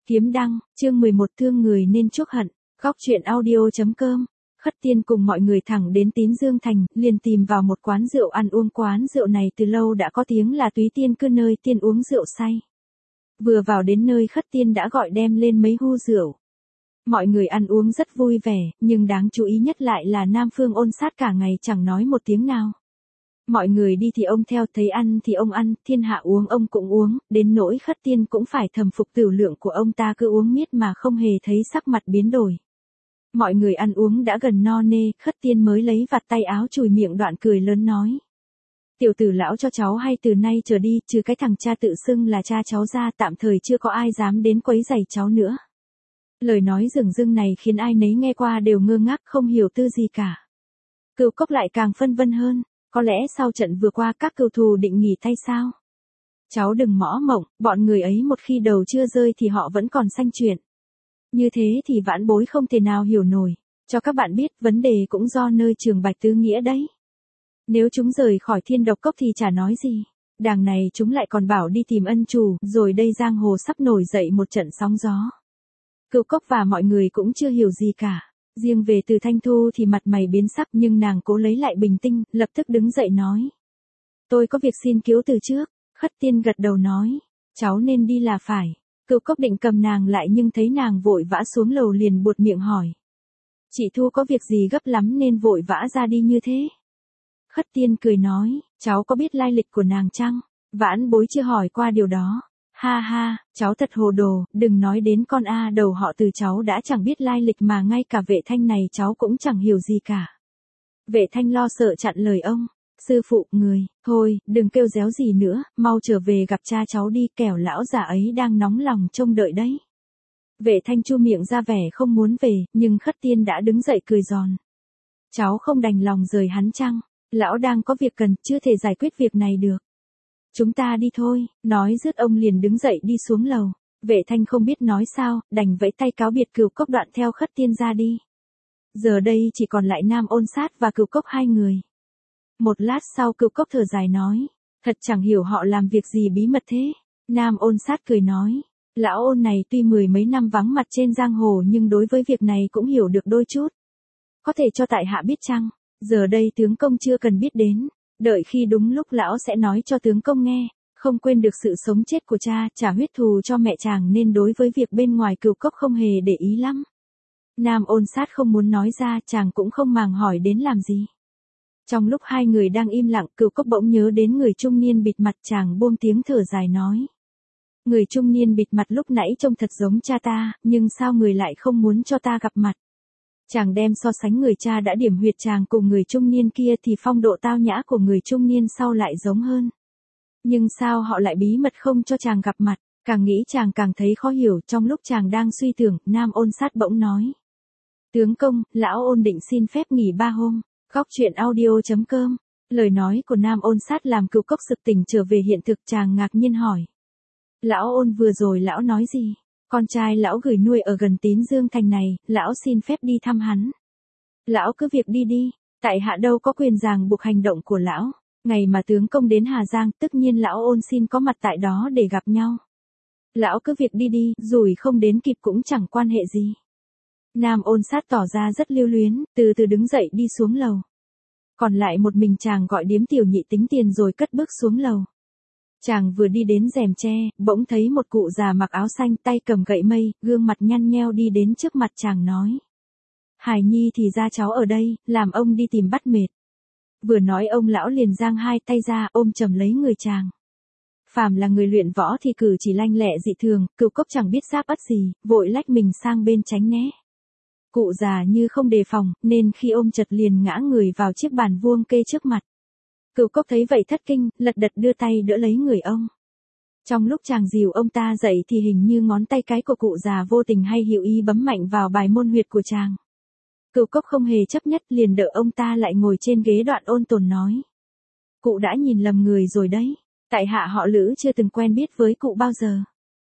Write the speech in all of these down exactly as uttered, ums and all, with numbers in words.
Kiếm đăng, chương mười một thương người nên chuốc hận, góc truyện audio.com. Khất Tiên cùng mọi người thẳng đến Tín Dương Thành, liền tìm vào một quán rượu ăn uống. Quán rượu này từ lâu đã có tiếng là túy tiên cư, nơi tiên uống rượu say. Vừa vào đến nơi, Khất Tiên đã gọi đem lên mấy hu rượu. Mọi người ăn uống rất vui vẻ, nhưng đáng chú ý nhất lại là Nam Phương Ôn Sát cả ngày chẳng nói một tiếng nào. Mọi người đi thì ông theo, thấy ăn thì ông ăn, thiên hạ uống ông cũng uống, đến nỗi Khất Tiên cũng phải thầm phục tửu lượng của ông ta, cứ uống miết mà không hề thấy sắc mặt biến đổi. Mọi người ăn uống đã gần no nê, Khất Tiên mới lấy vạt tay áo chùi miệng đoạn cười lớn nói. Tiểu tử lão cho cháu hay từ nay trở đi, trừ cái thằng cha tự xưng là cha cháu ra, tạm thời chưa có ai dám đến quấy rầy cháu nữa. Lời nói dửng dưng này khiến ai nấy nghe qua đều ngơ ngác, không hiểu tư gì cả. Cửu Cốc lại càng phân vân hơn. Có lẽ sau trận vừa qua các cừu thù định nghỉ tay sao? Cháu đừng mõ mộng, bọn người ấy một khi đầu chưa rơi thì họ vẫn còn sanh chuyện. Như thế thì vãn bối không thể nào hiểu nổi. Cho các bạn biết, vấn đề cũng do nơi Trường Bạch Tứ Nghĩa đấy. Nếu chúng rời khỏi Thiên Độc Cốc thì chả nói gì. Đằng này chúng lại còn bảo đi tìm ân chủ, rồi đây giang hồ sắp nổi dậy một trận sóng gió. Cửu Cốc và mọi người cũng chưa hiểu gì cả. Riêng về Từ Thanh Thu thì mặt mày biến sắc, nhưng nàng cố lấy lại bình tĩnh, lập tức đứng dậy nói. Tôi có việc xin cứu từ trước. Khất Tiên gật đầu nói. Cháu nên đi là phải. Cửu Cốc định cầm nàng lại nhưng thấy nàng vội vã xuống lầu liền buột miệng hỏi. Chị Thu có việc gì gấp lắm nên vội vã ra đi như thế? Khất Tiên cười nói. Cháu có biết lai lịch của nàng chăng? Vãn bối chưa hỏi qua điều đó. Ha ha, cháu thật hồ đồ, đừng nói đến con A đầu họ Từ, cháu đã chẳng biết lai lịch mà ngay cả Vệ Thanh này cháu cũng chẳng hiểu gì cả. Vệ Thanh lo sợ chặn lời ông. Sư phụ, người, thôi, đừng kêu réo gì nữa, mau trở về gặp cha cháu đi, kẻo lão già ấy đang nóng lòng trông đợi đấy. Vệ Thanh chu miệng ra vẻ không muốn về, nhưng Khất Tiên đã đứng dậy cười giòn. Cháu không đành lòng rời hắn chăng? Lão đang có việc cần, chưa thể giải quyết việc này được. Chúng ta đi thôi, nói dứt ông liền đứng dậy đi xuống lầu. Vệ Thanh không biết nói sao, đành vẫy tay cáo biệt Cửu Cốc đoạn theo Khất Tiên ra đi. Giờ đây chỉ còn lại Nam Ôn Sát và Cửu Cốc hai người. Một lát sau Cửu Cốc thở dài nói, thật chẳng hiểu họ làm việc gì bí mật thế. Nam Ôn Sát cười nói, lão Ôn này tuy mười mấy năm vắng mặt trên giang hồ nhưng đối với việc này cũng hiểu được đôi chút. Có thể cho tại hạ biết chăng? Giờ đây tướng công chưa cần biết đến. Đợi khi đúng lúc lão sẽ nói cho tướng công nghe, không quên được sự sống chết của cha, trả huyết thù cho mẹ chàng, nên đối với việc bên ngoài Cửu Cốc không hề để ý lắm. Nam Ôn Sát không muốn nói ra, chàng cũng không màng hỏi đến làm gì. Trong lúc hai người đang im lặng, Cửu Cốc bỗng nhớ đến người trung niên bịt mặt, chàng buông tiếng thở dài nói. Người trung niên bịt mặt lúc nãy trông thật giống cha ta, nhưng sao người lại không muốn cho ta gặp mặt? Chàng đem so sánh người cha đã điểm huyệt chàng cùng người trung niên kia thì phong độ tao nhã của người trung niên sau lại giống hơn. Nhưng sao họ lại bí mật không cho chàng gặp mặt? Càng nghĩ chàng càng thấy khó hiểu. Trong lúc chàng đang suy tưởng, Nam Ôn Sát bỗng nói. Tướng công, lão Ôn định xin phép nghỉ ba hôm. Góc truyện audio.com. Lời nói của Nam Ôn Sát làm Cửu Cốc sực tỉnh trở về hiện thực, chàng ngạc nhiên hỏi. Lão Ôn vừa rồi lão nói gì? Con trai lão gửi nuôi ở gần Tín Dương Thành này, lão xin phép đi thăm hắn. Lão cứ việc đi đi, tại hạ đâu có quyền ràng buộc hành động của lão. Ngày mà tướng công đến Hà Giang, tất nhiên lão Ôn xin có mặt tại đó để gặp nhau. Lão cứ việc đi đi, rủi không đến kịp cũng chẳng quan hệ gì. Nam Ôn Sát tỏ ra rất lưu luyến, từ từ đứng dậy đi xuống lầu. Còn lại một mình chàng gọi điếm tiểu nhị tính tiền rồi cất bước xuống lầu. Chàng vừa đi đến rèm tre, bỗng thấy một cụ già mặc áo xanh, tay cầm gậy mây, gương mặt nhăn nheo đi đến trước mặt chàng nói. Hải nhi thì ra cháu ở đây, làm ông đi tìm bắt mệt. Vừa nói ông lão liền giang hai tay ra ôm chầm lấy người chàng. Phàm là người luyện võ thì cử chỉ lanh lẹ dị thường, Cửu Cốc chẳng biết giáp ắt gì, vội lách mình sang bên tránh né. Cụ già như không đề phòng, nên khi ôm chật liền ngã người vào chiếc bàn vuông kê trước mặt. Cửu Cốc thấy vậy thất kinh, lật đật đưa tay đỡ lấy người ông. Trong lúc chàng dìu ông ta dậy thì hình như ngón tay cái của cụ già vô tình hay hữu ý bấm mạnh vào bài môn huyệt của chàng. Cửu Cốc không hề chấp nhất liền đỡ ông ta lại ngồi trên ghế đoạn ôn tồn nói. Cụ đã nhìn lầm người rồi đấy, tại hạ họ Lữ chưa từng quen biết với cụ bao giờ.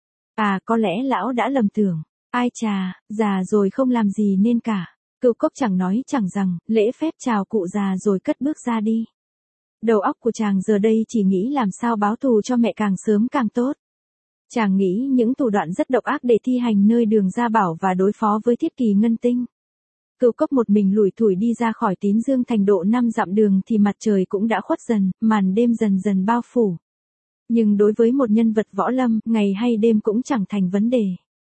À, có lẽ lão đã lầm tưởng, ai chà, già rồi không làm gì nên cả. Cửu Cốc chẳng nói chẳng rằng, lễ phép chào cụ già rồi cất bước ra đi. Đầu óc của chàng giờ đây chỉ nghĩ làm sao báo thù cho mẹ càng sớm càng tốt. Chàng nghĩ những thủ đoạn rất độc ác để thi hành nơi Đường Gia Bảo và đối phó với Thiết Kỳ Ngân Tinh. Cửu Cốc một mình lủi thủi đi ra khỏi Tín Dương Thành độ năm dặm đường thì mặt trời cũng đã khuất dần, màn đêm dần dần bao phủ. Nhưng đối với một nhân vật võ lâm, ngày hay đêm cũng chẳng thành vấn đề.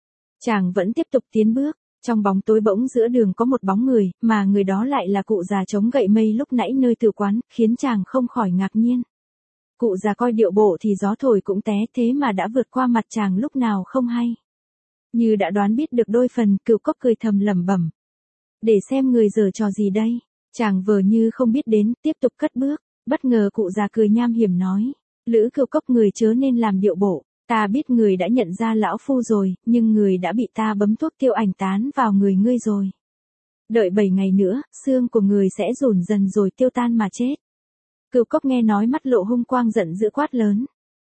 Chàng vẫn tiếp tục tiến bước, trong bóng tối bỗng giữa đường có một bóng người, mà người đó lại là cụ già chống gậy mây lúc nãy nơi tử quán, khiến chàng không khỏi ngạc nhiên. Cụ già coi điệu bộ thì gió thổi cũng té, thế mà đã vượt qua mặt chàng lúc nào không hay. Như đã đoán biết được đôi phần, Cửu Cốc cười thầm lẩm bẩm. Để xem người giở trò gì đây. Chàng vờ như không biết đến, tiếp tục cất bước. Bất ngờ cụ già cười nham hiểm nói. Lữ Cửu Cốc, người chớ nên làm điệu bộ. Ta biết người đã nhận ra lão phu rồi, nhưng người đã bị ta bấm thuốc tiêu ảnh tán vào người ngươi rồi. Đợi bảy ngày nữa, xương của người sẽ rủn dần rồi tiêu tan mà chết. Cửu Cốc nghe nói mắt lộ hung quang giận dữ quát lớn.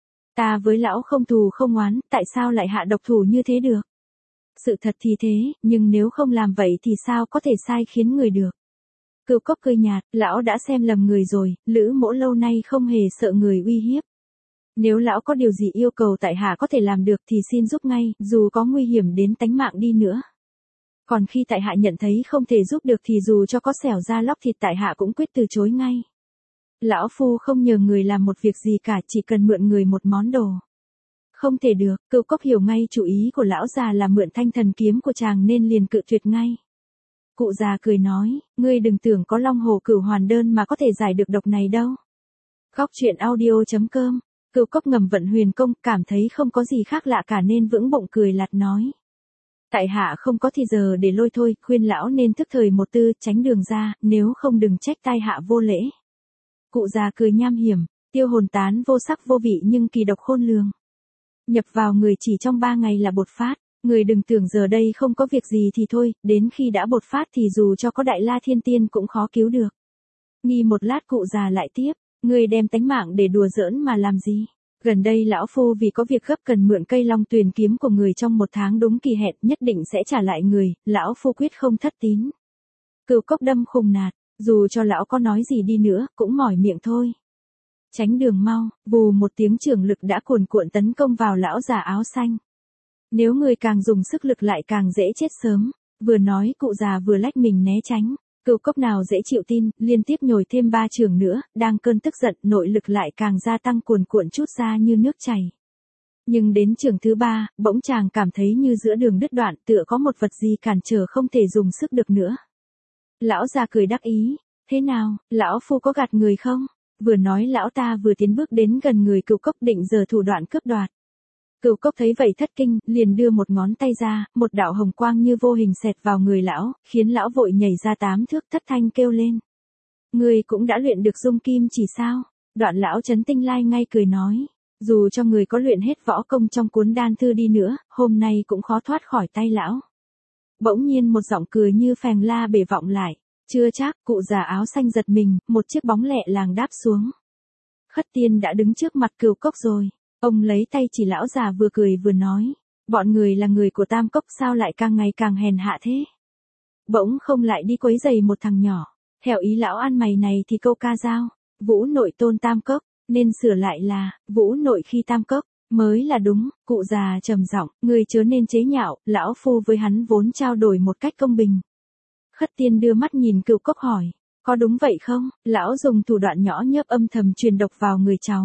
Ta với lão không thù không oán, tại sao lại hạ độc thủ như thế được? Sự thật thì thế, nhưng nếu không làm vậy thì sao có thể sai khiến người được? Cửu Cốc cười nhạt, lão đã xem lầm người rồi, Lữ mỗ lâu nay không hề sợ người uy hiếp. Nếu lão có điều gì yêu cầu tại hạ có thể làm được thì xin giúp ngay, dù có nguy hiểm đến tánh mạng đi nữa. Còn khi tại hạ nhận thấy không thể giúp được thì dù cho có xẻo ra lóc thịt tại hạ cũng quyết từ chối ngay. Lão phu không nhờ người làm một việc gì cả, chỉ cần mượn người một món đồ. Không thể được, Cửu Cốc hiểu ngay chủ ý của lão già là mượn thanh thần kiếm của chàng nên liền cự tuyệt ngay. Cụ già cười nói, ngươi đừng tưởng có Long Hồ Cửu Hoàn đơn mà có thể giải được độc này đâu. Góc truyện audio chấm com. Cửu Cốc ngầm vận huyền công, cảm thấy không có gì khác lạ cả nên vững bụng cười lạt nói. Tại hạ không có thì giờ để lôi thôi, khuyên lão nên thức thời một tư, tránh đường ra, nếu không đừng trách tai hạ vô lễ. Cụ già cười nham hiểm, tiêu hồn tán vô sắc vô vị nhưng kỳ độc khôn lường. Nhập vào người chỉ trong ba ngày là bột phát, người đừng tưởng giờ đây không có việc gì thì thôi, đến khi đã bột phát thì dù cho có Đại La Thiên Tiên cũng khó cứu được. Nghi một lát cụ già lại tiếp, người đem tánh mạng để đùa giỡn mà làm gì? Gần đây lão phu vì có việc gấp cần mượn cây Long Tuyền kiếm của người trong một tháng đúng kỳ hẹn, nhất định sẽ trả lại người, lão phu quyết không thất tín. Cửu Cốc đâm khùng nạt, dù cho lão có nói gì đi nữa, cũng mỏi miệng thôi. Tránh đường mau, vù một tiếng trưởng lực đã cuồn cuộn tấn công vào lão già áo xanh. Nếu người càng dùng sức lực lại càng dễ chết sớm. Vừa nói cụ già vừa lách mình né tránh. Cửu Cốc nào dễ chịu tin, liên tiếp nhồi thêm ba trường nữa, đang cơn tức giận, nội lực lại càng gia tăng cuồn cuộn trút ra như nước chảy. Nhưng đến trường thứ ba, bỗng chàng cảm thấy như giữa đường đứt đoạn, tựa có một vật gì cản trở không thể dùng sức được nữa. Lão già cười đắc ý, thế nào, lão phu có gạt người không? Vừa nói lão ta vừa tiến bước đến gần người Cửu Cốc định giở thủ đoạn cướp đoạt. Cửu Cốc thấy vậy thất kinh, liền đưa một ngón tay ra, một đạo hồng quang như vô hình xẹt vào người lão, khiến lão vội nhảy ra tám thước, thất thanh kêu lên. Người cũng đã luyện được dung kim chỉ sao? Đoạn lão Chấn Tinh Lai ngay cười nói, dù cho người có luyện hết võ công trong cuốn đan thư đi nữa, hôm nay cũng khó thoát khỏi tay lão. Bỗng nhiên một giọng cười như phèn la bể vọng lại. Chưa chắc, cụ già áo xanh giật mình, một chiếc bóng lẹ làng đáp xuống. Khất Tiên đã đứng trước mặt Cửu Cốc rồi. Ông lấy tay chỉ lão già vừa cười vừa nói. Bọn người là người của Tam Cốc sao lại càng ngày càng hèn hạ thế? Bỗng không lại đi quấy giày một thằng nhỏ. Theo ý lão ăn mày này thì câu ca dao. Vũ nội tôn Tam Cốc, nên sửa lại là, Vũ nội khi Tam Cốc, mới là đúng. Cụ già trầm giọng, người chớ nên chế nhạo, lão phu với hắn vốn trao đổi một cách công bình. Khất Tiên đưa mắt nhìn Cửu Cốc hỏi, có đúng vậy không? Lão dùng thủ đoạn nhỏ nhớp âm thầm truyền độc vào người cháu.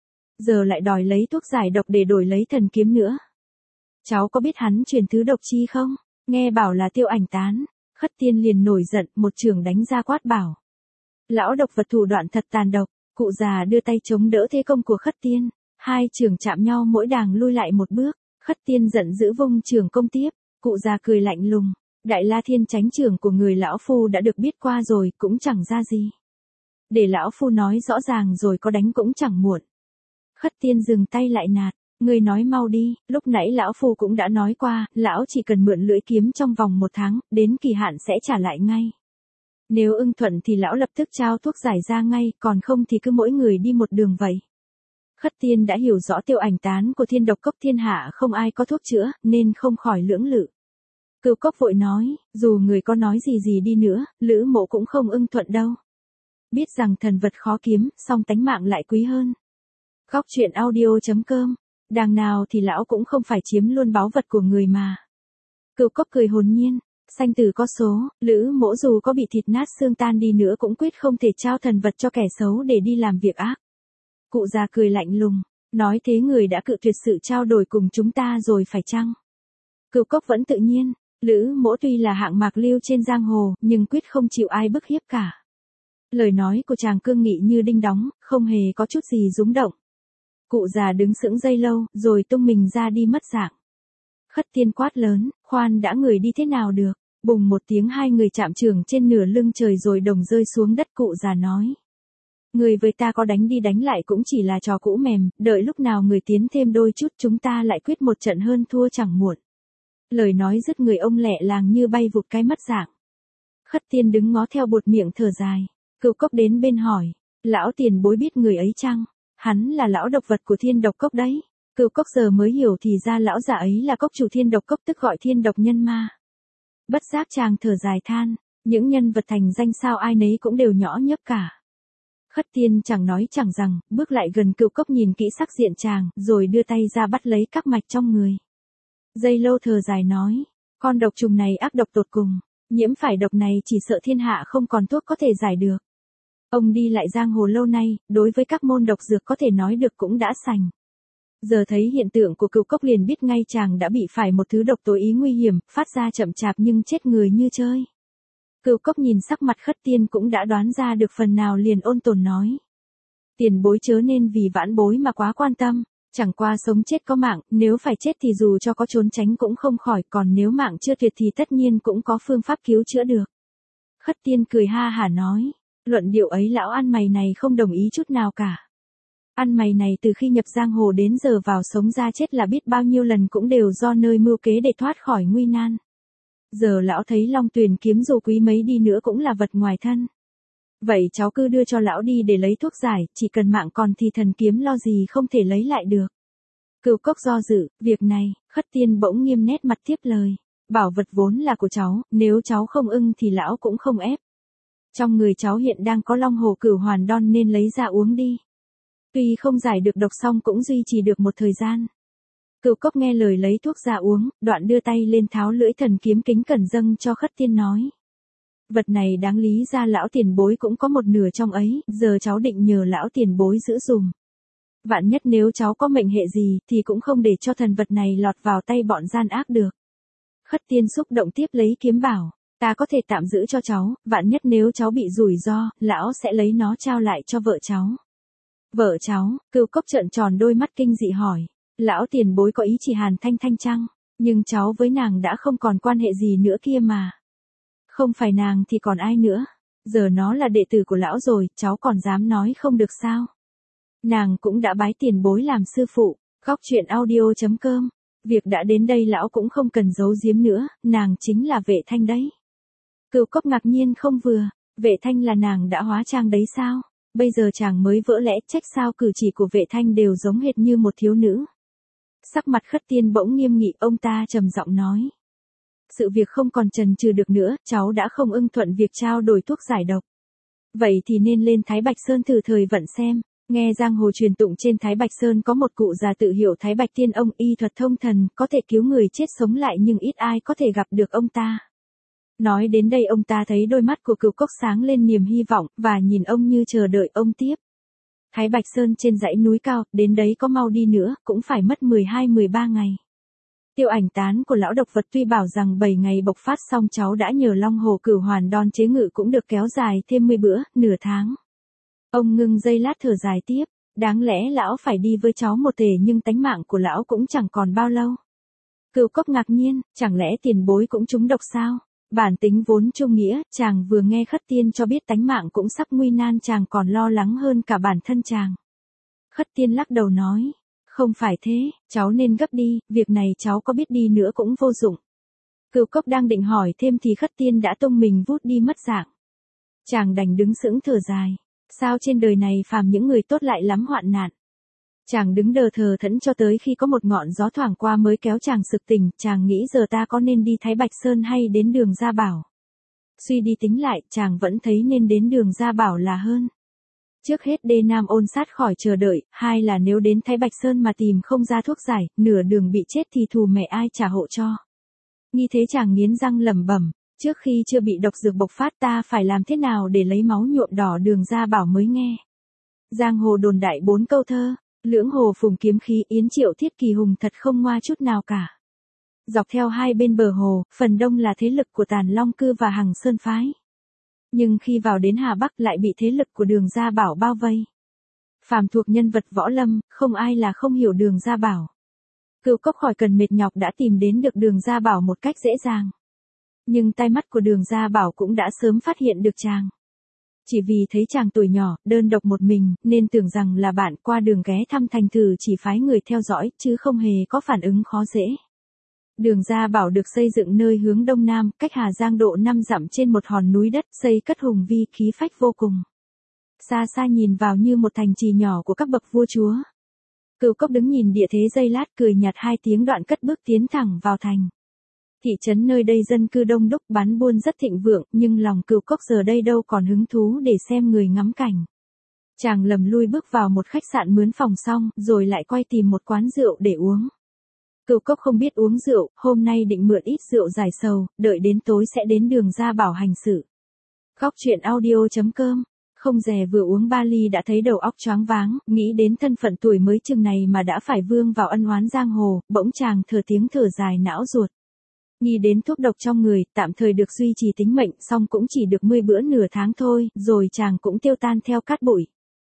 Giờ lại đòi lấy thuốc giải độc để đổi lấy thần kiếm nữa. Cháu có biết hắn truyền thứ độc chi không? Nghe bảo là tiêu ảnh tán. Khất Tiên liền nổi giận, một chưởng đánh ra quát bảo. Lão độc vật thủ đoạn thật tàn độc. Cụ già đưa tay chống đỡ thế công của Khất Tiên. Hai chưởng chạm nhau mỗi đàng lui lại một bước. Khất Tiên giận dữ vung chưởng công tiếp. Cụ già cười lạnh lùng. Đại La Thiên Chánh chưởng của người lão phu đã được biết qua rồi, cũng chẳng ra gì. Để lão phu nói rõ ràng rồi có đánh cũng chẳng muộn. Khất Tiên dừng tay lại nạt, người nói mau đi, lúc nãy lão phu cũng đã nói qua, lão chỉ cần mượn lưỡi kiếm trong vòng một tháng, đến kỳ hạn sẽ trả lại ngay. Nếu ưng thuận thì lão lập tức trao thuốc giải ra ngay, còn không thì cứ mỗi người đi một đường vậy. Khất Tiên đã hiểu rõ tiêu ảnh tán của Thiên Độc Cốc thiên hạ không ai có thuốc chữa, nên không khỏi lưỡng lự. Cửu Cốc vội nói, dù người có nói gì gì đi nữa, Lữ mộ cũng không ưng thuận đâu. Biết rằng thần vật khó kiếm, song tánh mạng lại quý hơn. Góc truyện audio chấm com Đằng nào thì lão cũng không phải chiếm luôn báu vật của người mà. Cửu Cốc cười hồn nhiên, sanh tử có số, Lữ Mỗ dù có bị thịt nát xương tan đi nữa cũng quyết không thể trao thần vật cho kẻ xấu để đi làm việc ác. Cụ già cười lạnh lùng, nói thế người đã cự tuyệt sự trao đổi cùng chúng ta rồi phải chăng? Cửu Cốc vẫn tự nhiên, Lữ Mỗ tuy là hạng mạc lưu trên giang hồ, nhưng quyết không chịu ai bức hiếp cả. Lời nói của chàng cương nghị như đinh đóng, không hề có chút gì rúng động. Cụ già đứng sững giây lâu, rồi tung mình ra đi mất dạng. Khất Tiên quát lớn, khoan đã, người đi thế nào được? Bùng một tiếng, hai người chạm chưởng trên nửa lưng trời rồi đồng rơi xuống đất. Cụ già nói, người với ta có đánh đi đánh lại cũng chỉ là trò cũ mềm, đợi lúc nào người tiến thêm đôi chút chúng ta lại quyết một trận hơn thua chẳng muộn. Lời nói dứt người ông lẹ làng như bay vụt cái mất dạng. Khất Tiên đứng ngó theo buột miệng thở dài. Cửu Cốc đến bên hỏi, lão tiền bối biết người ấy chăng? Hắn là lão độc vật của Thiên Độc Cốc đấy. Cửu Cốc giờ mới hiểu thì ra lão già ấy là cốc chủ Thiên Độc Cốc, tức gọi Thiên Độc Nhân Ma. Bất giác chàng thở dài than, những nhân vật thành danh sao ai nấy cũng đều nhỏ nhấp cả. Khất Tiên chẳng nói chẳng rằng, bước lại gần Cửu Cốc nhìn kỹ sắc diện chàng, rồi đưa tay ra bắt lấy các mạch trong người. Giây lâu thở dài nói, con độc trùng này ác độc tột cùng, nhiễm phải độc này chỉ sợ thiên hạ không còn thuốc có thể giải được. Ông đi lại giang hồ lâu nay, đối với các môn độc dược có thể nói được cũng đã sành. Giờ thấy hiện tượng của Cửu Cốc liền biết ngay chàng đã bị phải một thứ độc tối ý nguy hiểm, phát ra chậm chạp nhưng chết người như chơi. Cửu Cốc nhìn sắc mặt Khất Tiên cũng đã đoán ra được phần nào, liền ôn tồn nói. Tiền bối chớ nên vì vãn bối mà quá quan tâm, chẳng qua sống chết có mạng, nếu phải chết thì dù cho có trốn tránh cũng không khỏi, còn nếu mạng chưa tuyệt thì tất nhiên cũng có phương pháp cứu chữa được. Khất Tiên cười ha hả nói, luận điệu ấy lão ăn mày này không đồng ý chút nào cả. Ăn mày này từ khi nhập giang hồ đến giờ vào sống ra chết là biết bao nhiêu lần cũng đều do nơi mưu kế để thoát khỏi nguy nan. Giờ lão thấy Long Tuyền kiếm dù quý mấy đi nữa cũng là vật ngoài thân. Vậy cháu cứ đưa cho lão đi để lấy thuốc giải, chỉ cần mạng còn thì thần kiếm lo gì không thể lấy lại được. Cửu Cốc do dự, việc này, Khất Tiên bỗng nghiêm nét mặt tiếp lời. Bảo vật vốn là của cháu, nếu cháu không ưng thì lão cũng không ép. Trong người cháu hiện đang có Long Hồ Cửu Hoàn Đon nên lấy ra uống đi. Tuy không giải được độc song cũng duy trì được một thời gian. Cửu Cốc nghe lời lấy thuốc ra uống, đoạn đưa tay lên tháo lưỡi thần kiếm kính cẩn dâng cho Khất Tiên nói. Vật này đáng lý ra lão tiền bối cũng có một nửa trong ấy, giờ cháu định nhờ lão tiền bối giữ dùm. Vạn nhất nếu cháu có mệnh hệ gì thì cũng không để cho thần vật này lọt vào tay bọn gian ác được. Khất Tiên xúc động tiếp lấy kiếm bảo, ta có thể tạm giữ cho cháu, vạn nhất nếu cháu bị rủi ro, lão sẽ lấy nó trao lại cho vợ cháu. Vợ cháu? Cửu Cốc trợn tròn đôi mắt kinh dị hỏi, lão tiền bối có ý chỉ Hàn Thanh Thanh chăng? Nhưng cháu với nàng đã không còn quan hệ gì nữa kia mà. Không phải nàng thì còn ai nữa? Giờ nó là đệ tử của lão rồi, cháu còn dám nói không được sao? Nàng cũng đã bái tiền bối làm sư phụ. Góc truyện audio chấm com. Việc đã đến đây lão cũng không cần giấu giếm nữa, nàng chính là Vệ Thanh đấy. Cửu Cốc ngạc nhiên không vừa, Vệ Thanh là nàng đã hóa trang đấy sao? Bây giờ chàng mới vỡ lẽ, trách sao cử chỉ của Vệ Thanh đều giống hệt như một thiếu nữ. Sắc mặt Khất Tiên bỗng nghiêm nghị, ông ta trầm giọng nói. Sự việc không còn chần chừ được nữa, cháu đã không ưng thuận việc trao đổi thuốc giải độc. Vậy thì nên lên Thái Bạch Sơn thử thời vận xem. Nghe giang hồ truyền tụng trên Thái Bạch Sơn có một cụ già tự hiệu Thái Bạch Tiên, ông y thuật thông thần, có thể cứu người chết sống lại nhưng ít ai có thể gặp được ông ta. Nói đến đây ông ta thấy đôi mắt của Cửu Cốc sáng lên niềm hy vọng, và nhìn ông như chờ đợi ông tiếp. Thái Bạch Sơn trên dãy núi cao, đến đấy có mau đi nữa, cũng phải mất mười hai mười ba ngày. Tiêu ảnh tán của lão độc vật tuy bảo rằng bảy ngày bộc phát xong cháu đã nhờ Long Hồ Cửu Hoàn Đon chế ngự cũng được kéo dài thêm mười bữa, nửa tháng. Ông ngưng giây lát thở dài tiếp, đáng lẽ lão phải đi với cháu một thể nhưng tánh mạng của lão cũng chẳng còn bao lâu. Cửu Cốc ngạc nhiên, chẳng lẽ tiền bối cũng trúng độc sao? Bản tính vốn trung nghĩa, chàng vừa nghe Khất Tiên cho biết tánh mạng cũng sắp nguy nan chàng còn lo lắng hơn cả bản thân chàng. Khất Tiên lắc đầu nói, không phải thế, cháu nên gấp đi, việc này cháu có biết đi nữa cũng vô dụng. Cửu Cốc đang định hỏi thêm thì Khất Tiên đã tung mình vút đi mất dạng. Chàng đành đứng sững thở dài, sao trên đời này phàm những người tốt lại lắm hoạn nạn. Chàng đứng đờ thờ thẫn cho tới khi có một ngọn gió thoảng qua mới kéo chàng sực tỉnh, chàng nghĩ giờ ta có nên đi Thái Bạch Sơn hay đến Đường Gia Bảo. Suy đi tính lại, chàng vẫn thấy nên đến Đường Gia Bảo là hơn. Trước hết đê Nam ôn sát khỏi chờ đợi, hai là nếu đến Thái Bạch Sơn mà tìm không ra thuốc giải, nửa đường bị chết thì thù mẹ ai trả hộ cho. Nghĩ thế chàng nghiến răng lẩm bẩm, trước khi chưa bị độc dược bộc phát ta phải làm thế nào để lấy máu nhuộm đỏ Đường Gia Bảo mới nghe. Giang hồ đồn đại bốn câu thơ, lưỡng hồ phùng kiếm khí yến triệu thiết kỳ hùng thật không ngoa chút nào cả. Dọc theo hai bên bờ hồ, phần đông là thế lực của Tàn Long Cư và Hằng Sơn Phái. Nhưng khi vào đến Hà Bắc lại bị thế lực của Đường Gia Bảo bao vây. Phàm thuộc nhân vật võ lâm, không ai là không hiểu Đường Gia Bảo. Cửu Cốc khỏi cần mệt nhọc đã tìm đến được Đường Gia Bảo một cách dễ dàng. Nhưng tai mắt của Đường Gia Bảo cũng đã sớm phát hiện được chàng. Chỉ vì thấy chàng tuổi nhỏ, đơn độc một mình, nên tưởng rằng là bạn qua đường ghé thăm thành thử chỉ phái người theo dõi, chứ không hề có phản ứng khó dễ. Đường Gia Bảo được xây dựng nơi hướng đông nam, cách Hà Giang độ năm dặm trên một hòn núi đất, xây cất hùng vi khí phách vô cùng. Xa xa nhìn vào như một thành trì nhỏ của các bậc vua chúa. Cửu Cốc đứng nhìn địa thế giây lát cười nhạt hai tiếng đoạn cất bước tiến thẳng vào thành. Thị trấn nơi đây dân cư đông đúc bán buôn rất thịnh vượng, nhưng lòng Cửu Cốc giờ đây đâu còn hứng thú để xem người ngắm cảnh. Chàng lầm lui bước vào một khách sạn mướn phòng xong, rồi lại quay tìm một quán rượu để uống. Cửu Cốc không biết uống rượu, hôm nay định mượn ít rượu giải sầu, đợi đến tối sẽ đến Đường Gia Bảo hành sự. Góc truyện audio chấm com. Không dè vừa uống ba ly đã thấy đầu óc choáng váng, nghĩ đến thân phận tuổi mới chừng này mà đã phải vương vào ân oán giang hồ, bỗng chàng thở tiếng thở dài não ruột. Nghĩ đến thuốc độc trong người, tạm thời được duy trì tính mệnh, song cũng chỉ được mươi bữa nửa tháng thôi, rồi chàng cũng tiêu tan theo cát bụi.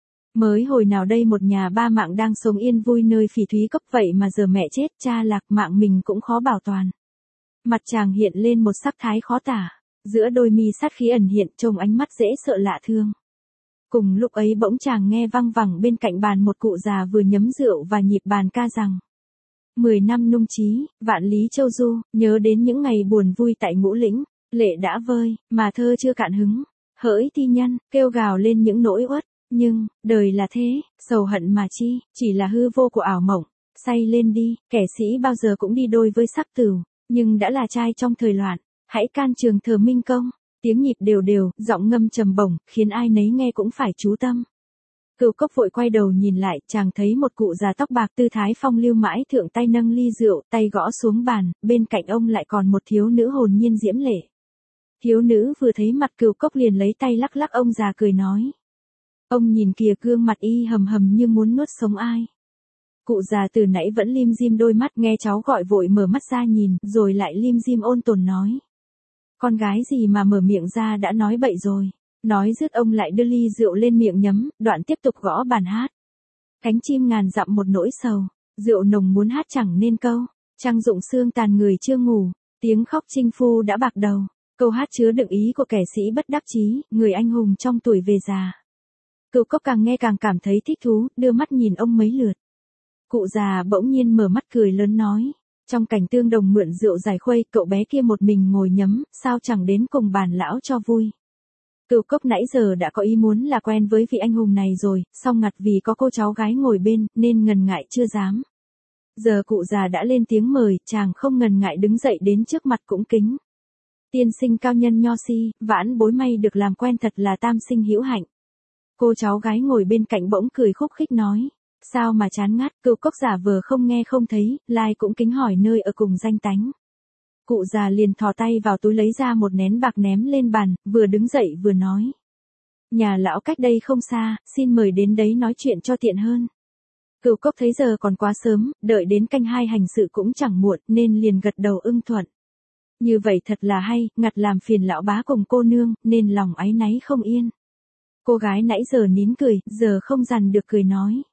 Mới hồi nào đây một nhà ba mạng đang sống yên vui nơi phỉ thúy cốc vậy mà giờ mẹ chết, cha lạc, mạng mình cũng khó bảo toàn. Mặt chàng hiện lên một sắc thái khó tả, giữa đôi mi sát khí ẩn hiện trông ánh mắt dễ sợ lạ thương. Cùng lúc ấy bỗng chàng nghe văng vẳng bên cạnh bàn một cụ già vừa nhấm rượu và nhịp bàn ca rằng: Mười năm nung trí, vạn lý châu du, nhớ đến những ngày buồn vui tại Ngũ Lĩnh, lệ đã vơi, mà thơ chưa cạn hứng. Hỡi thi nhân, kêu gào lên những nỗi uất, nhưng, đời là thế, sầu hận mà chi, chỉ là hư vô của ảo mộng. Say lên đi, kẻ sĩ bao giờ cũng đi đôi với sắc tửu, nhưng đã là trai trong thời loạn, hãy can trường thờ Minh Công. Tiếng nhịp đều đều, giọng ngâm trầm bổng, khiến ai nấy nghe cũng phải chú tâm. Cửu Cốc vội quay đầu nhìn lại, chàng thấy một cụ già tóc bạc tư thái phong lưu mãi thượng tay nâng ly rượu, tay gõ xuống bàn, bên cạnh ông lại còn một thiếu nữ hồn nhiên diễm lệ. Thiếu nữ vừa thấy mặt Cửu Cốc liền lấy tay lắc lắc ông già cười nói. Ông nhìn kìa gương mặt y hầm hầm như muốn nuốt sống ai. Cụ già từ nãy vẫn lim dim đôi mắt nghe cháu gọi vội mở mắt ra nhìn, rồi lại lim dim ôn tồn nói. Con gái gì mà mở miệng ra đã nói bậy rồi. Nói dứt ông lại đưa ly rượu lên miệng nhấm, đoạn tiếp tục gõ bàn hát. Cánh chim ngàn dặm một nỗi sầu, rượu nồng muốn hát chẳng nên câu, trăng rụng sương tàn người chưa ngủ, tiếng khóc chinh phu đã bạc đầu, câu hát chứa đựng ý của kẻ sĩ bất đắc chí, người anh hùng trong tuổi về già. Cửu Cốc càng nghe càng cảm thấy thích thú, đưa mắt nhìn ông mấy lượt. Cụ già bỗng nhiên mở mắt cười lớn nói. Trong cảnh tương đồng mượn rượu giải khuây, cậu bé kia một mình ngồi nhấm, sao chẳng đến cùng bàn lão cho vui. Cửu Cốc nãy giờ đã có ý muốn là quen với vị anh hùng này rồi, song ngặt vì có cô cháu gái ngồi bên, nên ngần ngại chưa dám. Giờ cụ già đã lên tiếng mời, chàng không ngần ngại đứng dậy đến trước mặt cũng kính. Tiên sinh cao nhân nho si, vãn bối may được làm quen thật là tam sinh hữu hạnh. Cô cháu gái ngồi bên cạnh bỗng cười khúc khích nói. Sao mà chán ngắt, Cửu Cốc giả vờ không nghe không thấy, lai cũng kính hỏi nơi ở cùng danh tánh. Cụ già liền thò tay vào túi lấy ra một nén bạc ném lên bàn, vừa đứng dậy vừa nói. Nhà lão cách đây không xa, xin mời đến đấy nói chuyện cho tiện hơn. Cửu Cốc thấy giờ còn quá sớm, đợi đến canh hai hành sự cũng chẳng muộn, nên liền gật đầu ưng thuận. Như vậy thật là hay, ngặt làm phiền lão bá cùng cô nương, nên lòng áy náy không yên. Cô gái nãy giờ nín cười, giờ không dằn được cười nói.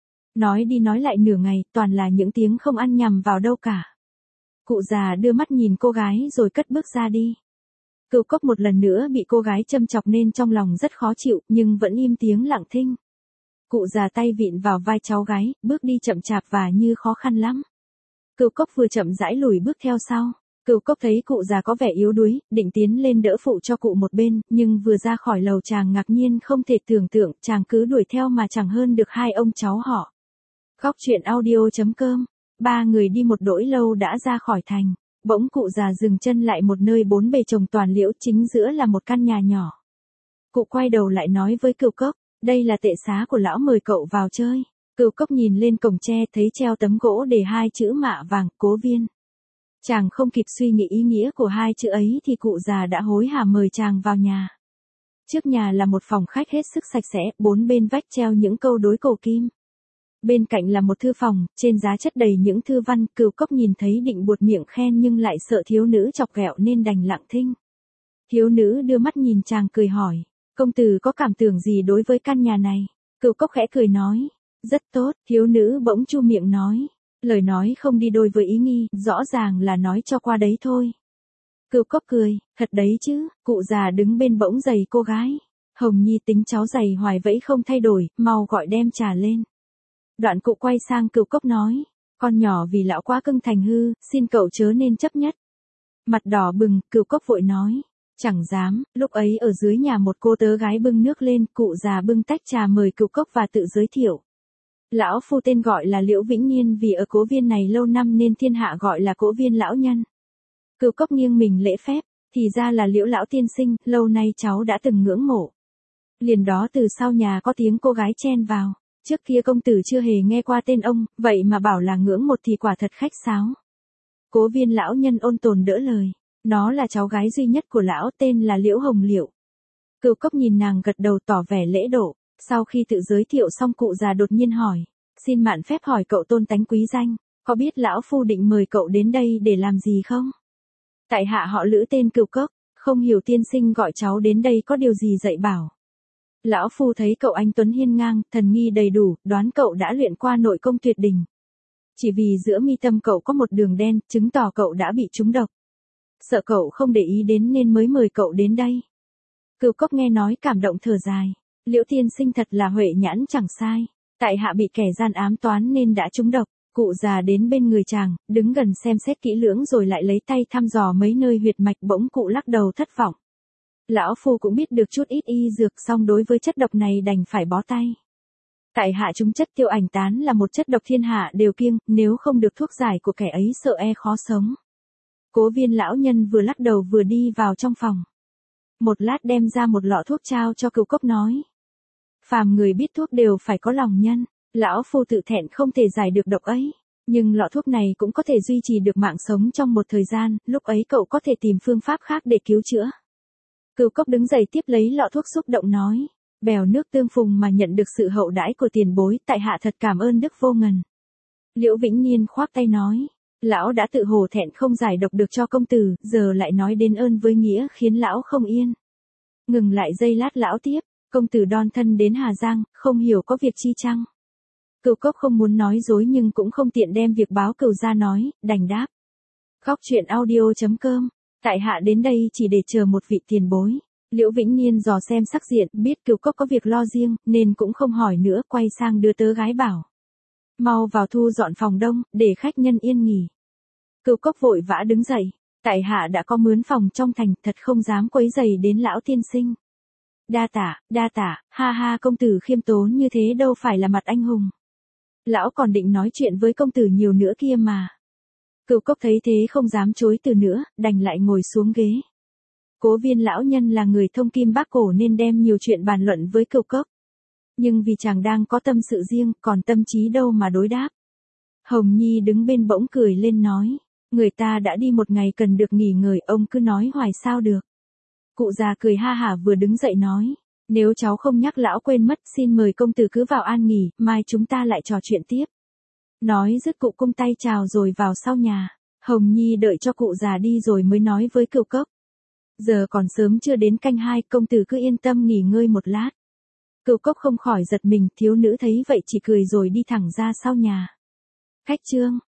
Nói đi nói lại nửa ngày, toàn là những tiếng không ăn nhầm vào đâu cả. Cụ già đưa mắt nhìn cô gái rồi cất bước ra đi. Cửu Cốc một lần nữa bị cô gái châm chọc nên trong lòng rất khó chịu, nhưng vẫn im tiếng lặng thinh. Cụ già tay vịn vào vai cháu gái, bước đi chậm chạp và như khó khăn lắm. Cửu Cốc vừa chậm rãi lùi bước theo sau. Cửu Cốc thấy cụ già có vẻ yếu đuối, định tiến lên đỡ phụ cho cụ một bên, nhưng vừa ra khỏi lầu chàng ngạc nhiên không thể tưởng tượng, chàng cứ đuổi theo mà chẳng hơn được hai ông cháu họ. Góc truyện audio chấm com. Ba người đi một đỗi lâu đã ra khỏi thành. Bỗng cụ già dừng chân lại một nơi bốn bề trồng toàn liễu, chính giữa là một căn nhà nhỏ. Cụ quay đầu lại nói với Cửu Cốc, Đây là tệ xá của lão mời cậu vào chơi. Cửu Cốc nhìn lên cổng tre thấy treo tấm gỗ để hai chữ mạ vàng, Cố Viên. Chàng không kịp suy nghĩ ý nghĩa của hai chữ ấy thì cụ già đã hối hả mời chàng vào nhà. Trước nhà là một phòng khách hết sức sạch sẽ, bốn bên vách treo những câu đối cổ kim. Bên cạnh là một thư phòng, trên giá chất đầy những thư văn, Cửu Cốc nhìn thấy định buột miệng khen nhưng lại sợ thiếu nữ chọc ghẹo nên đành lặng thinh. Thiếu nữ đưa mắt nhìn chàng cười hỏi, công tử có cảm tưởng gì đối với căn nhà này? Cửu Cốc khẽ cười nói, rất tốt, thiếu nữ bỗng chu miệng nói, lời nói không đi đôi với ý nghi, rõ ràng là nói cho qua đấy thôi. Cửu Cốc cười, thật đấy chứ, cụ già đứng bên bỗng giày cô gái. Hồng Nhi tính cháu giày hoài vẫy không thay đổi, mau gọi đem trà lên. Đoạn cụ quay sang Cửu Cốc nói, con nhỏ vì lão quá cưng thành hư, xin cậu chớ nên chấp nhất. Mặt đỏ bừng, Cửu Cốc vội nói, chẳng dám, lúc ấy ở dưới nhà một cô tớ gái bưng nước lên, cụ già bưng tách trà mời Cửu Cốc và tự giới thiệu. Lão phu tên gọi là Liễu Vĩnh Niên, vì ở Cố Viên này lâu năm nên thiên hạ gọi là Cố Viên lão nhân. Cửu Cốc nghiêng mình lễ phép, thì ra là Liễu lão tiên sinh, lâu nay cháu đã từng ngưỡng mộ. Liền đó từ sau nhà có tiếng cô gái chen vào, trước kia công tử chưa hề nghe qua tên ông, vậy mà bảo là ngưỡng một thì quả thật khách sáo. Cố Viên lão nhân ôn tồn đỡ lời, nó là cháu gái duy nhất của lão, tên là Liễu Hồng Liễu. Cửu Cốc nhìn nàng gật đầu tỏ vẻ lễ độ, sau khi tự giới thiệu xong cụ già đột nhiên hỏi, xin mạn phép hỏi cậu tôn tánh quý danh, có biết lão phu định mời cậu đến đây để làm gì không? Tại hạ họ Lữ tên Cửu Cốc, không hiểu tiên sinh gọi cháu đến đây có điều gì dạy bảo. Lão phu thấy cậu anh tuấn hiên ngang, thần nghi đầy đủ, đoán cậu đã luyện qua nội công tuyệt đỉnh. Chỉ vì giữa mi tâm cậu có một đường đen, chứng tỏ cậu đã bị trúng độc. Sợ cậu không để ý đến nên mới mời cậu đến đây. Cửu Cốc nghe nói cảm động thở dài. Liễu tiên sinh thật là huệ nhãn chẳng sai. Tại hạ bị kẻ gian ám toán nên đã trúng độc. Cụ già đến bên người chàng, đứng gần xem xét kỹ lưỡng rồi lại lấy tay thăm dò mấy nơi huyệt mạch, bỗng cụ lắc đầu thất vọng. Lão phu cũng biết được chút ít y dược, song đối với chất độc này đành phải bó tay. Tại hạ trúng chất tiêu ảnh tán là một chất độc thiên hạ đều kiêng, nếu không được thuốc giải của kẻ ấy sợ e khó sống. Cố Viên lão nhân vừa lắc đầu vừa đi vào trong phòng. Một lát đem ra một lọ thuốc trao cho Cửu Cốc nói. Phàm người biết thuốc đều phải có lòng nhân, lão phu tự thẹn không thể giải được độc ấy, nhưng lọ thuốc này cũng có thể duy trì được mạng sống trong một thời gian, lúc ấy cậu có thể tìm phương pháp khác để cứu chữa. Cửu Cốc đứng dậy tiếp lấy lọ thuốc xúc động nói, bèo nước tương phùng mà nhận được sự hậu đãi của tiền bối, tại hạ thật cảm ơn đức vô ngần. Liễu Vĩnh Niên khoác tay nói, lão đã tự hổ thẹn không giải độc được cho công tử, giờ lại nói đến ơn với nghĩa khiến lão không yên. Ngừng lại giây lát lão tiếp, công tử đon thân đến Hà Giang, không hiểu có việc chi chăng? Cửu Cốc không muốn nói dối nhưng cũng không tiện đem việc báo Cửu ra nói, đành đáp. Khóc chuyện audio chấm com, tại hạ đến đây chỉ để chờ một vị tiền bối. Liễu Vĩnh Niên dò xem sắc diện, biết Cửu Cốc có việc lo riêng, nên cũng không hỏi nữa, quay sang đưa tớ gái bảo. Mau vào thu dọn phòng đông, để khách nhân yên nghỉ. Cửu Cốc vội vã đứng dậy, tại hạ đã có mướn phòng trong thành, thật không dám quấy rầy đến lão tiên sinh. Đa tạ, đa tạ, ha ha, công tử khiêm tốn như thế đâu phải là mặt anh hùng. Lão còn định nói chuyện với công tử nhiều nữa kia mà. Cửu Cốc thấy thế không dám chối từ nữa, đành lại ngồi xuống ghế. Cố Viên lão nhân là người thông kim bác cổ nên đem nhiều chuyện bàn luận với Cửu Cốc. Nhưng vì chàng đang có tâm sự riêng, còn tâm trí đâu mà đối đáp. Hồng Nhi đứng bên bỗng cười lên nói, người ta đã đi một ngày cần được nghỉ ngơi, ông cứ nói hoài sao được. Cụ già cười ha hả vừa đứng dậy nói, nếu cháu không nhắc lão quên mất, xin mời công tử cứ vào an nghỉ, mai chúng ta lại trò chuyện tiếp. Nói dứt cụ cung tay chào rồi vào sau nhà. Hồng Nhi đợi cho cụ già đi rồi mới nói với Cửu Cốc. Giờ còn sớm chưa đến canh hai, công tử cứ yên tâm nghỉ ngơi một lát. Cửu Cốc không khỏi giật mình, thiếu nữ thấy vậy chỉ cười rồi đi thẳng ra sau nhà. Khách trương.